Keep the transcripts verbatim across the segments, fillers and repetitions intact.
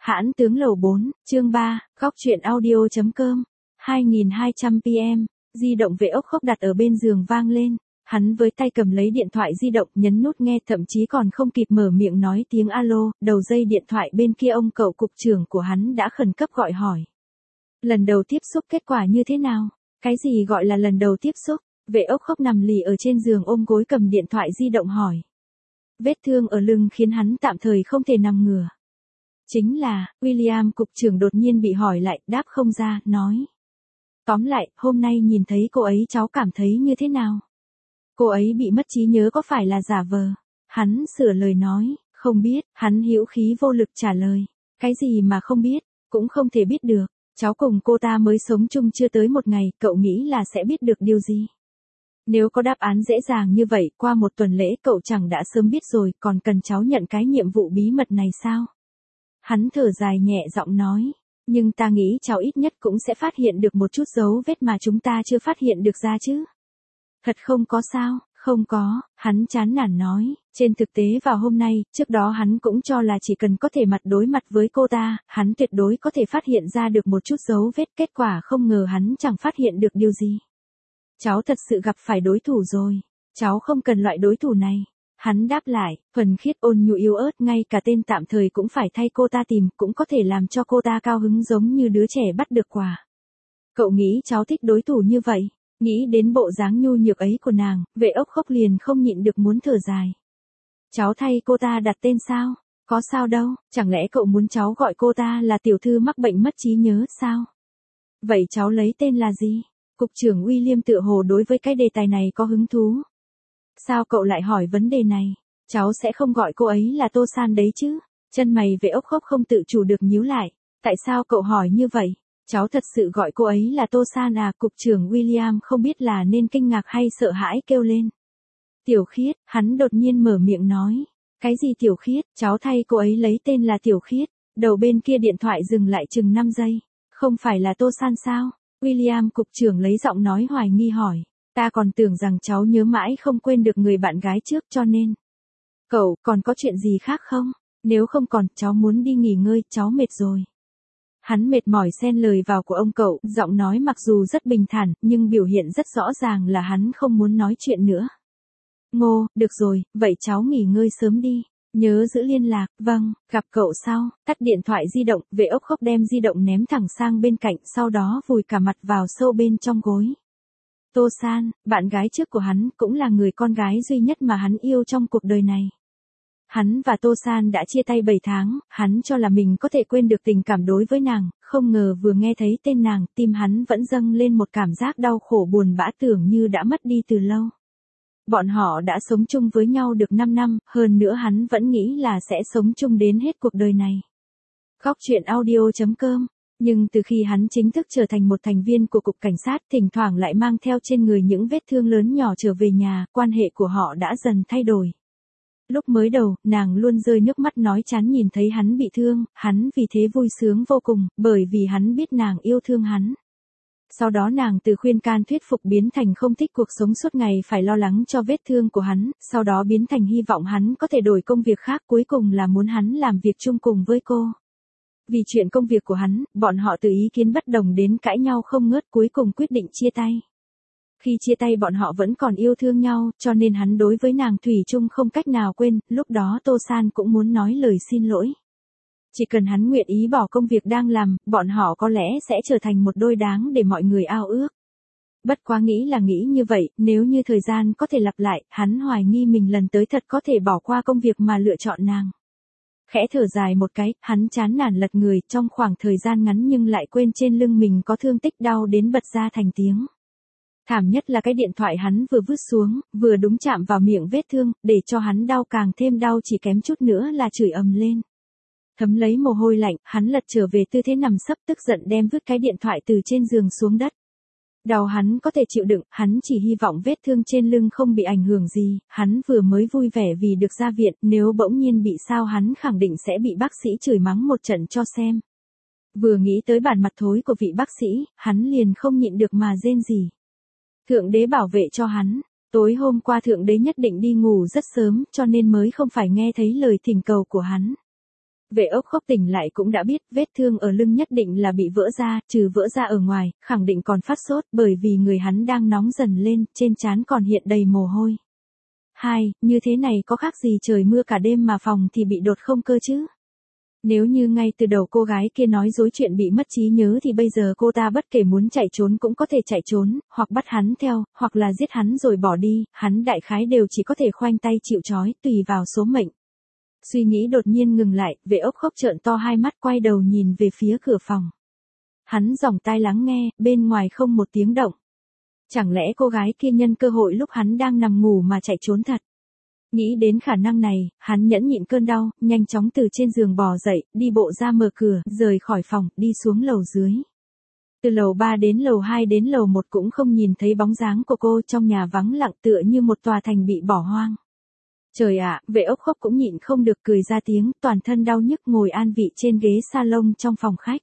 Hãn tướng lầu bốn, chương ba, góc truyện audio.com, hai nghìn hai trăm pi em, di động vệ ốc khốc đặt ở bên giường vang lên, hắn với tay cầm lấy điện thoại di động nhấn nút nghe thậm chí còn không kịp mở miệng nói tiếng alo, đầu dây điện thoại bên kia ông cậu cục trưởng của hắn đã khẩn cấp gọi hỏi. Lần đầu tiếp xúc kết quả như thế nào? Cái gì gọi là lần đầu tiếp xúc? Vệ ốc khốc nằm lì ở trên giường ôm gối cầm điện thoại di động hỏi. Vết thương ở lưng khiến hắn tạm thời không thể nằm ngửa. Chính là, William cục trưởng đột nhiên bị hỏi lại, đáp không ra, nói. Tóm lại, hôm nay nhìn thấy cô ấy cháu cảm thấy như thế nào? Cô ấy bị mất trí nhớ có phải là giả vờ? Hắn sửa lời nói, không biết, hắn hữu khí vô lực trả lời. Cái gì mà không biết, cũng không thể biết được. Cháu cùng cô ta mới sống chung chưa tới một ngày, cậu nghĩ là sẽ biết được điều gì? Nếu có đáp án dễ dàng như vậy, qua một tuần lễ cậu chẳng đã sớm biết rồi, còn cần cháu nhận cái nhiệm vụ bí mật này sao? Hắn thở dài nhẹ giọng nói, nhưng ta nghĩ cháu ít nhất cũng sẽ phát hiện được một chút dấu vết mà chúng ta chưa phát hiện được ra chứ. Thật không có sao, không có, hắn chán nản nói, trên thực tế vào hôm nay, trước đó hắn cũng cho là chỉ cần có thể mặt đối mặt với cô ta, hắn tuyệt đối có thể phát hiện ra được một chút dấu vết, kết quả không ngờ hắn chẳng phát hiện được điều gì. Cháu thật sự gặp phải đối thủ rồi, cháu không cần loại đối thủ này. Hắn đáp lại, thuần khiết ôn nhu yếu ớt, ngay cả tên tạm thời cũng phải thay cô ta tìm, cũng có thể làm cho cô ta cao hứng giống như đứa trẻ bắt được quà. Cậu nghĩ cháu thích đối thủ như vậy? Nghĩ đến bộ dáng nhu nhược ấy của nàng, vệ ốc khốc liền không nhịn được muốn thở dài. Cháu thay cô ta đặt tên sao? Có sao đâu, chẳng lẽ cậu muốn cháu gọi cô ta là tiểu thư mắc bệnh mất trí nhớ sao? Vậy cháu lấy tên là gì? Cục trưởng William tựa hồ đối với cái đề tài này có hứng thú. Sao cậu lại hỏi vấn đề này? Cháu sẽ không gọi cô ấy là Tô San đấy chứ? Chân mày vệ ốc khốc không tự chủ được nhíu lại. Tại sao cậu hỏi như vậy? Cháu thật sự gọi cô ấy là Tô San à? Cục trưởng William không biết là nên kinh ngạc hay sợ hãi kêu lên. Tiểu Khiết, hắn đột nhiên mở miệng nói. Cái gì Tiểu Khiết? Cháu thay cô ấy lấy tên là Tiểu Khiết. Đầu bên kia điện thoại dừng lại chừng năm giây. Không phải là Tô San sao? William cục trưởng lấy giọng nói hoài nghi hỏi. Ta còn tưởng rằng cháu nhớ mãi không quên được người bạn gái trước cho nên. Cậu, còn có chuyện gì khác không? Nếu không còn, cháu muốn đi nghỉ ngơi, cháu mệt rồi. Hắn mệt mỏi xen lời vào của ông cậu, giọng nói mặc dù rất bình thản, nhưng biểu hiện rất rõ ràng là hắn không muốn nói chuyện nữa. Ngô, được rồi, vậy cháu nghỉ ngơi sớm đi. Nhớ giữ liên lạc, vâng, gặp cậu sau. Tắt điện thoại di động, vệ ốc khốc đem di động ném thẳng sang bên cạnh, sau đó vùi cả mặt vào sâu bên trong gối. Tô San, bạn gái trước của hắn, cũng là người con gái duy nhất mà hắn yêu trong cuộc đời này. Hắn và Tô San đã chia tay bảy tháng, hắn cho là mình có thể quên được tình cảm đối với nàng, không ngờ vừa nghe thấy tên nàng, tim hắn vẫn dâng lên một cảm giác đau khổ buồn bã tưởng như đã mất đi từ lâu. Bọn họ đã sống chung với nhau được năm năm, hơn nữa hắn vẫn nghĩ là sẽ sống chung đến hết cuộc đời này. Góc truyện audio.com. Nhưng từ khi hắn chính thức trở thành một thành viên của cục cảnh sát, thỉnh thoảng lại mang theo trên người những vết thương lớn nhỏ trở về nhà, quan hệ của họ đã dần thay đổi. Lúc mới đầu, nàng luôn rơi nước mắt nói chán nhìn thấy hắn bị thương, hắn vì thế vui sướng vô cùng, bởi vì hắn biết nàng yêu thương hắn. Sau đó nàng từ khuyên can thuyết phục biến thành không thích cuộc sống suốt ngày phải lo lắng cho vết thương của hắn, sau đó biến thành hy vọng hắn có thể đổi công việc khác, cuối cùng là muốn hắn làm việc chung cùng với cô. Vì chuyện công việc của hắn, bọn họ từ ý kiến bất đồng đến cãi nhau không ngớt, cuối cùng quyết định chia tay. Khi chia tay bọn họ vẫn còn yêu thương nhau, cho nên hắn đối với nàng thủy chung không cách nào quên, lúc đó Tô San cũng muốn nói lời xin lỗi. Chỉ cần hắn nguyện ý bỏ công việc đang làm, bọn họ có lẽ sẽ trở thành một đôi đáng để mọi người ao ước. Bất quá nghĩ là nghĩ như vậy, nếu như thời gian có thể lặp lại, hắn hoài nghi mình lần tới thật có thể bỏ qua công việc mà lựa chọn nàng. Khẽ thở dài một cái, hắn chán nản lật người, trong khoảng thời gian ngắn nhưng lại quên trên lưng mình có thương tích đau đến bật ra thành tiếng. Thảm nhất là cái điện thoại hắn vừa vứt xuống, vừa đúng chạm vào miệng vết thương, để cho hắn đau càng thêm đau chỉ kém chút nữa là chửi ầm lên. Thấm lấy mồ hôi lạnh, hắn lật trở về tư thế nằm sấp tức giận đem vứt cái điện thoại từ trên giường xuống đất. Đau hắn có thể chịu đựng, hắn chỉ hy vọng vết thương trên lưng không bị ảnh hưởng gì, hắn vừa mới vui vẻ vì được ra viện, nếu bỗng nhiên bị sao hắn khẳng định sẽ bị bác sĩ chửi mắng một trận cho xem. Vừa nghĩ tới bản mặt thối của vị bác sĩ, hắn liền không nhịn được mà rên rỉ. Thượng đế bảo vệ cho hắn, tối hôm qua thượng đế nhất định đi ngủ rất sớm cho nên mới không phải nghe thấy lời thỉnh cầu của hắn. Vệ ốc khóc tỉnh lại cũng đã biết vết thương ở lưng nhất định là bị vỡ ra, trừ vỡ ra ở ngoài, khẳng định còn phát sốt bởi vì người hắn đang nóng dần lên, trên trán còn hiện đầy mồ hôi. Hai, như thế này có khác gì trời mưa cả đêm mà phòng thì bị đột không cơ chứ? Nếu như ngay từ đầu cô gái kia nói dối chuyện bị mất trí nhớ thì bây giờ cô ta bất kể muốn chạy trốn cũng có thể chạy trốn, hoặc bắt hắn theo, hoặc là giết hắn rồi bỏ đi, hắn đại khái đều chỉ có thể khoanh tay chịu trói, tùy vào số mệnh. Suy nghĩ đột nhiên ngừng lại, Vệ ốc khóc trợn to hai mắt quay đầu nhìn về phía cửa phòng. Hắn dòng tai lắng nghe, bên ngoài không một tiếng động. Chẳng lẽ cô gái kia nhân cơ hội lúc hắn đang nằm ngủ mà chạy trốn thật? Nghĩ đến khả năng này, hắn nhẫn nhịn cơn đau, nhanh chóng từ trên giường bò dậy, đi bộ ra mở cửa, rời khỏi phòng, đi xuống lầu dưới. Từ lầu ba đến lầu hai đến lầu một cũng không nhìn thấy bóng dáng của cô, trong nhà vắng lặng tựa như một tòa thành bị bỏ hoang. Trời ạ, Vệ ốc khóc cũng nhịn không được cười ra tiếng, toàn thân đau nhức ngồi an vị trên ghế salon trong phòng khách.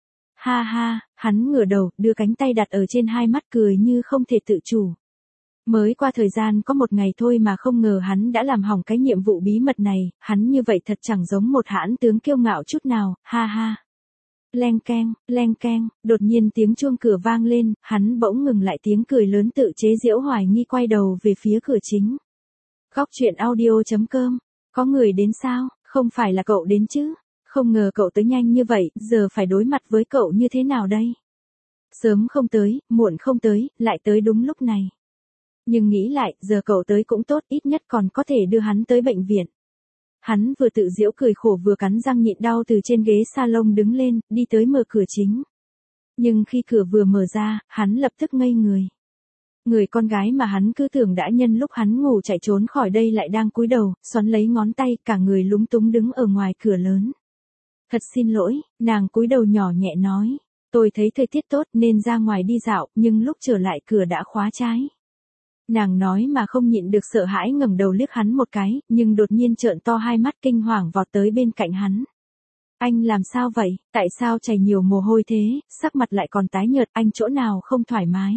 Ha ha, hắn ngửa đầu, đưa cánh tay đặt ở trên hai mắt cười như không thể tự chủ. Mới qua thời gian có một ngày thôi mà không ngờ hắn đã làm hỏng cái nhiệm vụ bí mật này, hắn như vậy thật chẳng giống một hãn tướng kiêu ngạo chút nào, ha ha. Leng keng, leng keng, đột nhiên tiếng chuông cửa vang lên, hắn bỗng ngừng lại tiếng cười lớn tự chế giễu hoài nghi quay đầu về phía cửa chính. Góc truyện audio chấm com, có người đến sao, không phải là cậu đến chứ, không ngờ cậu tới nhanh như vậy, giờ phải đối mặt với cậu như thế nào đây? Sớm không tới, muộn không tới, lại tới đúng lúc này. Nhưng nghĩ lại, giờ cậu tới cũng tốt, ít nhất còn có thể đưa hắn tới bệnh viện. Hắn vừa tự giễu cười khổ vừa cắn răng nhịn đau từ trên ghế salon đứng lên, đi tới mở cửa chính. Nhưng khi cửa vừa mở ra, hắn lập tức ngây người. Người con gái mà hắn cứ tưởng đã nhân lúc hắn ngủ chạy trốn khỏi đây lại đang cúi đầu, xoắn lấy ngón tay, cả người lúng túng đứng ở ngoài cửa lớn. Thật xin lỗi, nàng cúi đầu nhỏ nhẹ nói. Tôi thấy thời tiết tốt nên ra ngoài đi dạo, nhưng lúc trở lại cửa đã khóa trái. Nàng nói mà không nhịn được sợ hãi ngẩng đầu liếc hắn một cái, nhưng đột nhiên trợn to hai mắt kinh hoàng vọt tới bên cạnh hắn. Anh làm sao vậy, tại sao chảy nhiều mồ hôi thế, sắc mặt lại còn tái nhợt, anh chỗ nào không thoải mái.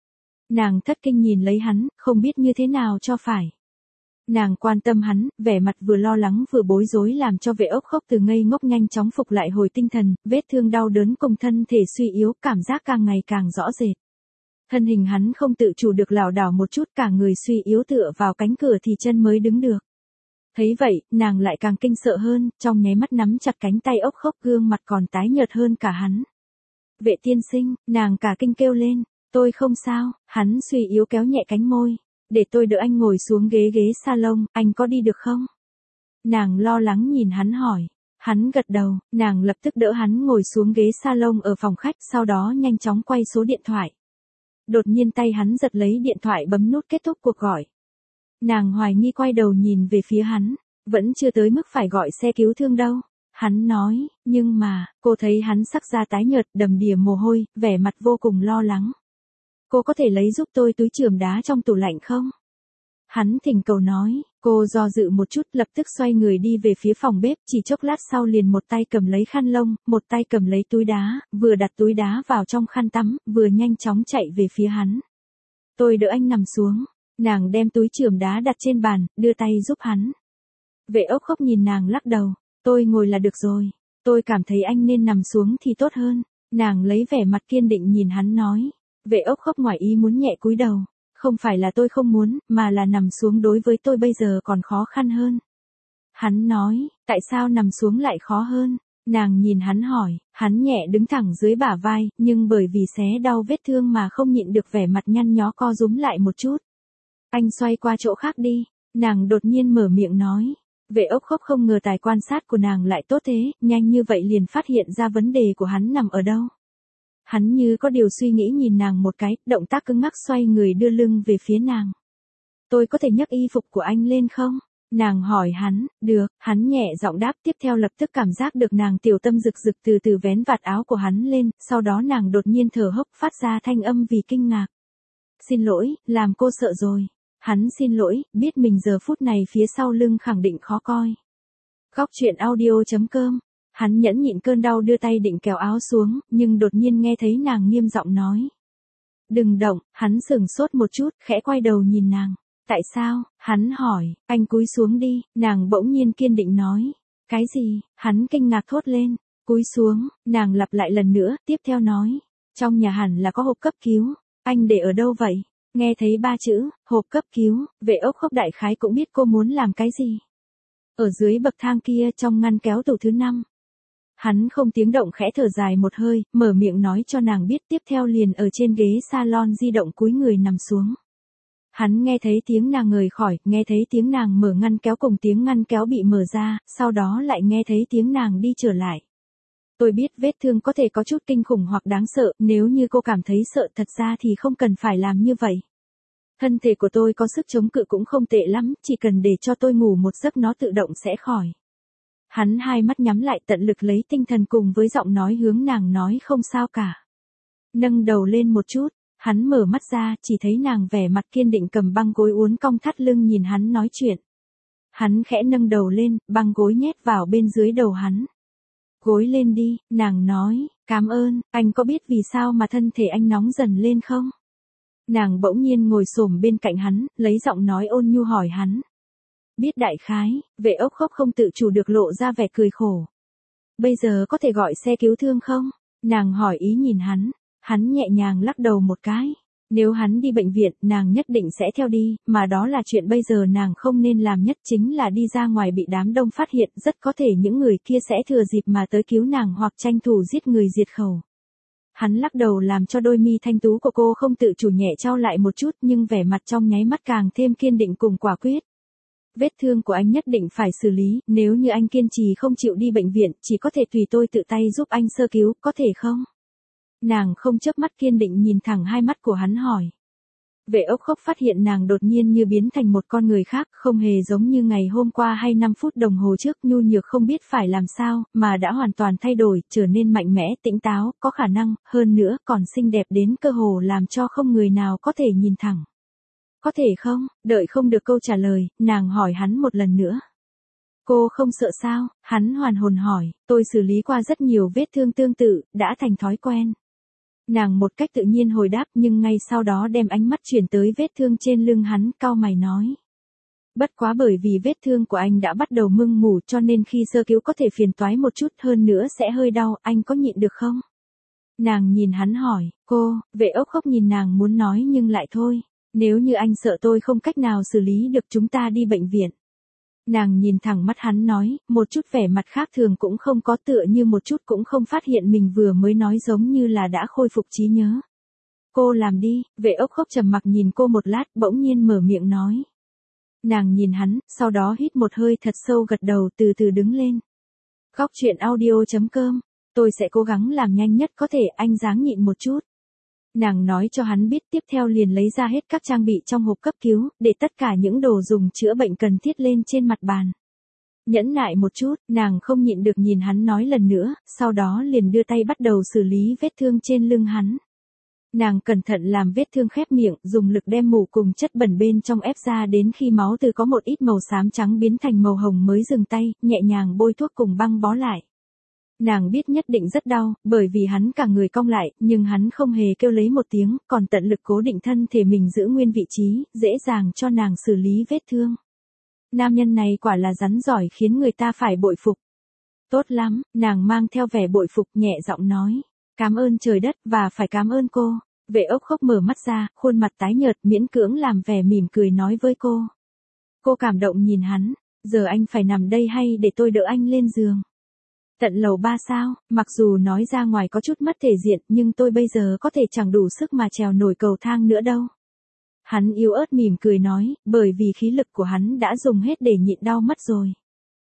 Nàng thất kinh nhìn lấy hắn, không biết như thế nào cho phải. Nàng quan tâm hắn, vẻ mặt vừa lo lắng vừa bối rối làm cho Vệ ốc khóc từ ngây ngốc nhanh chóng phục lại hồi tinh thần, vết thương đau đớn cùng thân thể suy yếu, cảm giác càng ngày càng rõ rệt. Thân hình hắn không tự chủ được lảo đảo một chút, cả người suy yếu tựa vào cánh cửa thì chân mới đứng được. Thấy vậy, nàng lại càng kinh sợ hơn, trong nháy mắt nắm chặt cánh tay ốc khóc, gương mặt còn tái nhợt hơn cả hắn. Vệ tiên sinh, nàng cả kinh kêu lên, tôi không sao, hắn suy yếu kéo nhẹ cánh môi, để tôi đỡ anh ngồi xuống ghế ghế salon, anh có đi được không? Nàng lo lắng nhìn hắn hỏi, hắn gật đầu, nàng lập tức đỡ hắn ngồi xuống ghế salon ở phòng khách, sau đó nhanh chóng quay số điện thoại. Đột nhiên tay hắn giật lấy điện thoại bấm nút kết thúc cuộc gọi. Nàng hoài nghi quay đầu nhìn về phía hắn, vẫn chưa tới mức phải gọi xe cứu thương đâu. Hắn nói, nhưng mà, cô thấy hắn sắc da tái nhợt, đầm đìa mồ hôi, vẻ mặt vô cùng lo lắng. Cô có thể lấy giúp tôi túi chườm đá trong tủ lạnh không? Hắn thỉnh cầu nói, cô do dự một chút lập tức xoay người đi về phía phòng bếp, chỉ chốc lát sau liền một tay cầm lấy khăn lông, một tay cầm lấy túi đá, vừa đặt túi đá vào trong khăn tắm, vừa nhanh chóng chạy về phía hắn. Tôi đỡ anh nằm xuống, nàng đem túi chườm đá đặt trên bàn, đưa tay giúp hắn. Vệ ốc khóc nhìn nàng lắc đầu, tôi ngồi là được rồi, tôi cảm thấy anh nên nằm xuống thì tốt hơn. Nàng lấy vẻ mặt kiên định nhìn hắn nói, vệ ốc khóc ngoài ý muốn nhẹ cúi đầu. Không phải là tôi không muốn, mà là nằm xuống đối với tôi bây giờ còn khó khăn hơn. Hắn nói, tại sao nằm xuống lại khó hơn? Nàng nhìn hắn hỏi, hắn nhẹ đứng thẳng dưới bả vai, nhưng bởi vì xé đau vết thương mà không nhịn được vẻ mặt nhăn nhó co rúm lại một chút. Anh xoay qua chỗ khác đi, nàng đột nhiên mở miệng nói. Vệ ốc khóc không ngờ tài quan sát của nàng lại tốt thế, nhanh như vậy liền phát hiện ra vấn đề của hắn nằm ở đâu. Hắn như có điều suy nghĩ nhìn nàng một cái, động tác cứng ngắc xoay người đưa lưng về phía nàng. Tôi có thể nhấc y phục của anh lên không? Nàng hỏi hắn, được, hắn nhẹ giọng đáp, tiếp theo lập tức cảm giác được nàng tiểu tâm rực rực từ từ vén vạt áo của hắn lên, sau đó nàng đột nhiên thở hốc phát ra thanh âm vì kinh ngạc. Xin lỗi, làm cô sợ rồi. Hắn xin lỗi, biết mình giờ phút này phía sau lưng khẳng định khó coi. Góc truyện audio chấm com. Hắn nhẫn nhịn cơn đau đưa tay định kéo áo xuống, nhưng đột nhiên nghe thấy nàng nghiêm giọng nói. Đừng động, hắn sửng sốt một chút, khẽ quay đầu nhìn nàng. Tại sao? Hắn hỏi, anh cúi xuống đi, nàng bỗng nhiên kiên định nói. Cái gì? Hắn kinh ngạc thốt lên, cúi xuống, nàng lặp lại lần nữa, tiếp theo nói. Trong nhà hẳn là có hộp cấp cứu, anh để ở đâu vậy? Nghe thấy ba chữ, hộp cấp cứu, Vệ Ốc Khốc đại khái cũng biết cô muốn làm cái gì. Ở dưới bậc thang kia trong ngăn kéo tủ thứ năm. Hắn không tiếng động khẽ thở dài một hơi, mở miệng nói cho nàng biết, tiếp theo liền ở trên ghế salon di động cúi người nằm xuống. Hắn nghe thấy tiếng nàng ngời khỏi, nghe thấy tiếng nàng mở ngăn kéo cùng tiếng ngăn kéo bị mở ra, sau đó lại nghe thấy tiếng nàng đi trở lại. Tôi biết vết thương có thể có chút kinh khủng hoặc đáng sợ, nếu như cô cảm thấy sợ thật ra thì không cần phải làm như vậy. Thân thể của tôi có sức chống cự cũng không tệ lắm, chỉ cần để cho tôi ngủ một giấc nó tự động sẽ khỏi. Hắn hai mắt nhắm lại tận lực lấy tinh thần cùng với giọng nói hướng nàng nói không sao cả. Nâng đầu lên một chút, hắn mở mắt ra chỉ thấy nàng vẻ mặt kiên định cầm băng gối uốn cong thắt lưng nhìn hắn nói chuyện. Hắn khẽ nâng đầu lên, băng gối nhét vào bên dưới đầu hắn. Gối lên đi, nàng nói, cảm ơn, anh có biết vì sao mà thân thể anh nóng dần lên không? Nàng bỗng nhiên ngồi xổm bên cạnh hắn, lấy giọng nói ôn nhu hỏi hắn. Biết đại khái, Vệ Ốc Khốc không tự chủ được lộ ra vẻ cười khổ. Bây giờ có thể gọi xe cứu thương không? Nàng hỏi ý nhìn hắn, hắn nhẹ nhàng lắc đầu một cái. Nếu hắn đi bệnh viện, nàng nhất định sẽ theo đi, mà đó là chuyện bây giờ nàng không nên làm nhất chính là đi ra ngoài bị đám đông phát hiện, rất có thể những người kia sẽ thừa dịp mà tới cứu nàng hoặc tranh thủ giết người diệt khẩu. Hắn lắc đầu làm cho đôi mi thanh tú của cô không tự chủ nhẹ trao lại một chút nhưng vẻ mặt trong nháy mắt càng thêm kiên định cùng quả quyết. Vết thương của anh nhất định phải xử lý, nếu như anh kiên trì không chịu đi bệnh viện, chỉ có thể tùy tôi tự tay giúp anh sơ cứu, có thể không? Nàng không chớp mắt kiên định nhìn thẳng hai mắt của hắn hỏi. Vệ Ốc Khốc phát hiện nàng đột nhiên như biến thành một con người khác, không hề giống như ngày hôm qua hay năm phút đồng hồ trước nhu nhược không biết phải làm sao, mà đã hoàn toàn thay đổi, trở nên mạnh mẽ, tỉnh táo, có khả năng, hơn nữa còn xinh đẹp đến cơ hồ làm cho không người nào có thể nhìn thẳng. Có thể không? Đợi không được câu trả lời, nàng hỏi hắn một lần nữa. Cô không sợ sao? Hắn hoàn hồn hỏi, tôi xử lý qua rất nhiều vết thương tương tự, đã thành thói quen. Nàng một cách tự nhiên hồi đáp nhưng ngay sau đó đem ánh mắt chuyển tới vết thương trên lưng hắn, cau mày nói. Bất quá bởi vì vết thương của anh đã bắt đầu mưng mủ cho nên khi sơ cứu có thể phiền toái một chút hơn nữa sẽ hơi đau, anh có nhịn được không? Nàng nhìn hắn hỏi, cô, Vệ Ốc Khốc nhìn nàng muốn nói nhưng lại thôi. Nếu như anh sợ tôi không cách nào xử lý được chúng ta đi bệnh viện. Nàng nhìn thẳng mắt hắn nói, một chút vẻ mặt khác thường cũng không có tựa như một chút cũng không phát hiện mình vừa mới nói giống như là đã khôi phục trí nhớ. Cô làm đi, Vệ Ốc Khốc trầm mặc nhìn cô một lát bỗng nhiên mở miệng nói. Nàng nhìn hắn, sau đó hít một hơi thật sâu gật đầu từ từ đứng lên. Góc truyện audio chấm com, tôi sẽ cố gắng làm nhanh nhất có thể anh ráng nhịn một chút. Nàng nói cho hắn biết tiếp theo liền lấy ra hết các trang bị trong hộp cấp cứu, để tất cả những đồ dùng chữa bệnh cần thiết lên trên mặt bàn. Nhẫn nại một chút, nàng không nhịn được nhìn hắn nói lần nữa, sau đó liền đưa tay bắt đầu xử lý vết thương trên lưng hắn. Nàng cẩn thận làm vết thương khép miệng, dùng lực đem mủ cùng chất bẩn bên trong ép ra đến khi máu từ có một ít màu xám trắng biến thành màu hồng mới dừng tay, nhẹ nhàng bôi thuốc cùng băng bó lại. Nàng biết nhất định rất đau, bởi vì hắn cả người cong lại, nhưng hắn không hề kêu lấy một tiếng, còn tận lực cố định thân thể mình giữ nguyên vị trí, dễ dàng cho nàng xử lý vết thương. Nam nhân này quả là rắn giỏi khiến người ta phải bội phục. Tốt lắm, nàng mang theo vẻ bội phục nhẹ giọng nói. Cảm ơn trời đất và phải cảm ơn cô. Vệ Ốc Khốc mở mắt ra, khuôn mặt tái nhợt miễn cưỡng làm vẻ mỉm cười nói với cô. Cô cảm động nhìn hắn, giờ anh phải nằm đây hay để tôi đỡ anh lên giường? Tận lầu ba sao, mặc dù nói ra ngoài có chút mất thể diện nhưng tôi bây giờ có thể chẳng đủ sức mà trèo nổi cầu thang nữa đâu. Hắn yếu ớt mỉm cười nói, bởi vì khí lực của hắn đã dùng hết để nhịn đau mất rồi.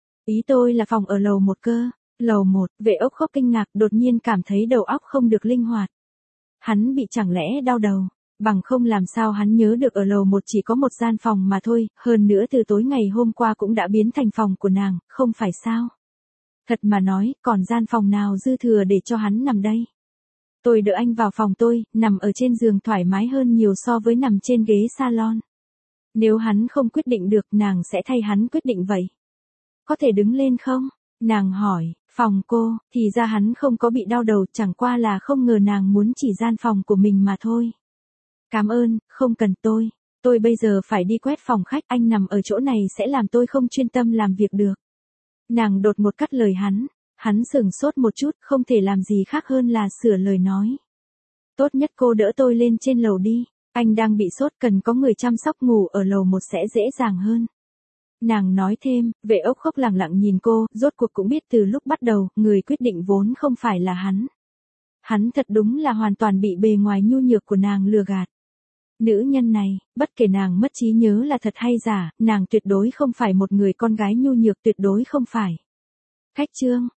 Ý tôi là phòng ở lầu một cơ. Lầu một, Vệ Ốc Khốc kinh ngạc đột nhiên cảm thấy đầu óc không được linh hoạt. Hắn bị chẳng lẽ đau đầu, bằng không làm sao hắn nhớ được ở lầu một chỉ có một gian phòng mà thôi, hơn nữa từ tối ngày hôm qua cũng đã biến thành phòng của nàng, không phải sao? Thật mà nói, còn gian phòng nào dư thừa để cho hắn nằm đây? Tôi đỡ anh vào phòng tôi, nằm ở trên giường thoải mái hơn nhiều so với nằm trên ghế salon. Nếu hắn không quyết định được nàng sẽ thay hắn quyết định vậy. Có thể đứng lên không? Nàng hỏi, phòng cô, thì ra hắn không có bị đau đầu, chẳng qua là không ngờ nàng muốn chỉ gian phòng của mình mà thôi. Cảm ơn, không cần tôi. Tôi bây giờ phải đi quét phòng khách, anh nằm ở chỗ này sẽ làm tôi không chuyên tâm làm việc được. Nàng đột ngột cắt lời hắn, hắn sửng sốt một chút, không thể làm gì khác hơn là sửa lời nói. Tốt nhất cô đỡ tôi lên trên lầu đi, anh đang bị sốt cần có người chăm sóc, ngủ ở lầu một sẽ dễ dàng hơn. Nàng nói thêm, Vệ Ốc Khốc lẳng lặng nhìn cô, rốt cuộc cũng biết từ lúc bắt đầu, người quyết định vốn không phải là hắn. Hắn thật đúng là hoàn toàn bị bề ngoài nhu nhược của nàng lừa gạt. Nữ nhân này, bất kể nàng mất trí nhớ là thật hay giả, nàng tuyệt đối không phải một người con gái nhu nhược, tuyệt đối không phải. Khách trương,